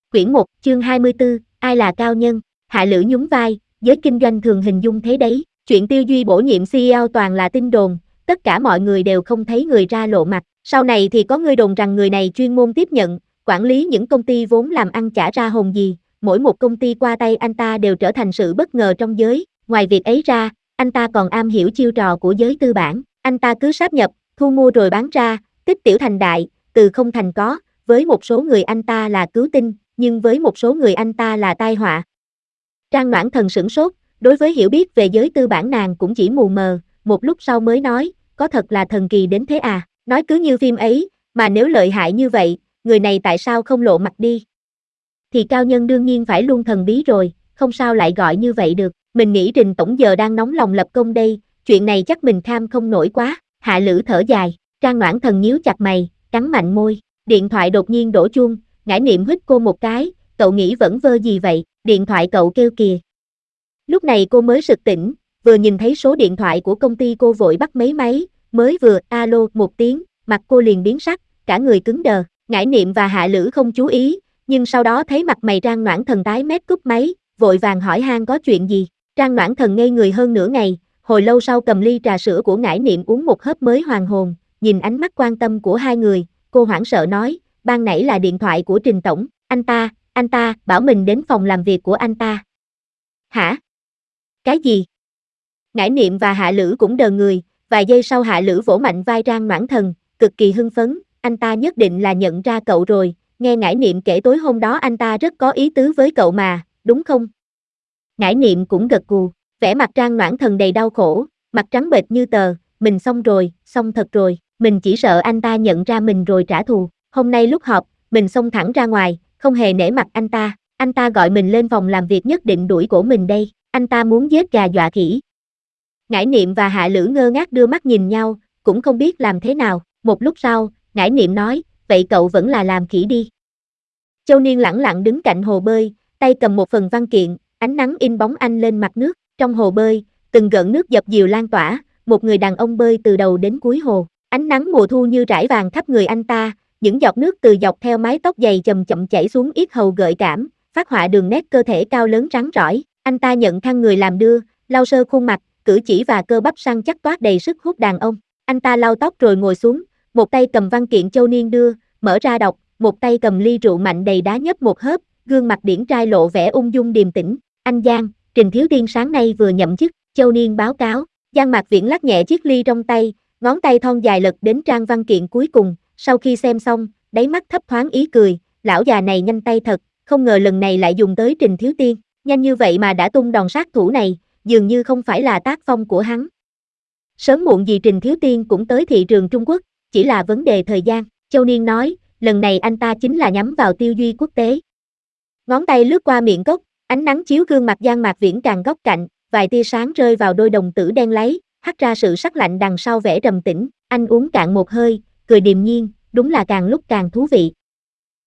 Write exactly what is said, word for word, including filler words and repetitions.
Quyển một, chương hai mươi tư, ai là cao nhân? Hạ Lữ nhún vai, giới kinh doanh thường hình dung thế đấy, chuyện Tiêu Duy bổ nhiệm xê e ô toàn là tin đồn, tất cả mọi người đều không thấy người ra lộ mặt, sau này thì có người đồn rằng người này chuyên môn tiếp nhận, quản lý những công ty vốn làm ăn chả ra hồn gì, mỗi một công ty qua tay anh ta đều trở thành sự bất ngờ trong giới, ngoài việc ấy ra, anh ta còn am hiểu chiêu trò của giới tư bản, anh ta cứ sáp nhập, thu mua rồi bán ra, tích tiểu thành đại, từ không thành có, với một số người anh ta là cứu tinh, nhưng với một số người anh ta là tai họa. Trang Noãn Thần sửng sốt, đối với hiểu biết về giới tư bản nàng cũng chỉ mù mờ, một lúc sau mới nói, có thật là thần kỳ đến thế à, nói cứ như phim ấy, mà nếu lợi hại như vậy, người này tại sao không lộ mặt đi? Thì cao nhân đương nhiên phải luôn thần bí rồi, không sao lại gọi như vậy được, mình nghĩ Trình tổng giờ đang nóng lòng lập công đây, chuyện này chắc mình kham không nổi quá, Hạ Lữ thở dài, Trang Noãn Thần nhíu chặt mày, cắn mạnh môi, điện thoại đột nhiên đổ chuông, Ngải Niệm huýt cô một cái, cậu nghĩ vẩn vơ gì vậy, điện thoại cậu kêu kìa. Lúc này cô mới sực tỉnh, vừa nhìn thấy số điện thoại của công ty cô vội bắt mấy máy, mới vừa alo một tiếng, mặt cô liền biến sắc, cả người cứng đờ, Ngải Niệm và Hạ Lữ không chú ý, nhưng sau đó thấy mặt mày Trang Noãn Thần tái mét cúp máy, vội vàng hỏi han có chuyện gì, Trang Noãn Thần ngây người hơn nửa ngày, hồi lâu sau cầm ly trà sữa của Ngải Niệm uống một hớp mới hoàn hồn, nhìn ánh mắt quan tâm của hai người, cô hoảng sợ nói, ban nãy là điện thoại của Trình tổng, anh ta, anh ta, bảo mình đến phòng làm việc của anh ta. Hả? Cái gì? Ngải Niệm và Hạ Lữ cũng đờ người, vài giây sau Hạ Lữ vỗ mạnh vai Trang Noãn Thần, cực kỳ hưng phấn, anh ta nhất định là nhận ra cậu rồi, nghe Ngải Niệm kể tối hôm đó anh ta rất có ý tứ với cậu mà, đúng không? Ngải Niệm cũng gật gù, vẻ mặt Trang Noãn Thần đầy đau khổ, mặt trắng bệch như tờ, mình xong rồi, xong thật rồi, mình chỉ sợ anh ta nhận ra mình rồi trả thù, hôm nay lúc họp, mình xông thẳng ra ngoài, không hề nể mặt anh ta, anh ta gọi mình lên phòng làm việc nhất định đuổi cổ mình đây, anh ta muốn giết gà dọa khỉ. Ngải Niệm và Hạ Lữ ngơ ngác đưa mắt nhìn nhau, cũng không biết làm thế nào, một lúc sau, Ngải Niệm nói, vậy cậu vẫn là làm khỉ đi. Châu Niên lẳng lặng đứng cạnh hồ bơi, tay cầm một phần văn kiện, ánh nắng in bóng anh lên mặt nước, trong hồ bơi, từng gợn nước dập dìu lan tỏa, một người đàn ông bơi từ đầu đến cuối hồ, ánh nắng mùa thu như rải vàng khắp người anh ta, những giọt nước từ dọc theo mái tóc dày chậm chậm chảy xuống yết hầu gợi cảm, phát họa đường nét cơ thể cao lớn rắn rỏi, anh ta nhận khăn người làm đưa, lau sơ khuôn mặt, cử chỉ và cơ bắp săn chắc toát đầy sức hút đàn ông, anh ta lau tóc rồi ngồi xuống, một tay cầm văn kiện Châu Niên đưa, mở ra đọc, một tay cầm ly rượu mạnh đầy đá nhấp một hớp, gương mặt điển trai lộ vẻ ung dung điềm tĩnh, anh Giang, Trình Thiếu Tiên sáng nay vừa nhậm chức, Châu Niên báo cáo, Giang Mạc Viễn lắc nhẹ chiếc ly trong tay, ngón tay thon dài lật đến trang văn kiện cuối cùng, sau khi xem xong, đáy mắt thấp thoáng ý cười, lão già này nhanh tay thật, không ngờ lần này lại dùng tới Trình Thiếu Tiên, nhanh như vậy mà đã tung đòn sát thủ này, dường như không phải là tác phong của hắn. Sớm muộn gì Trình Thiếu Tiên cũng tới thị trường Trung Quốc, chỉ là vấn đề thời gian, Châu Niên nói, lần này anh ta chính là nhắm vào Tiêu Duy quốc tế. Ngón tay lướt qua miệng cốc, ánh nắng chiếu gương mặt Giang Mạc Viễn càng góc cạnh, vài tia sáng rơi vào đôi đồng tử đen láy, hắt ra sự sắc lạnh đằng sau vẻ trầm tĩnh, anh uống cạn một hơi, cười điềm nhiên, đúng là càng lúc càng thú vị.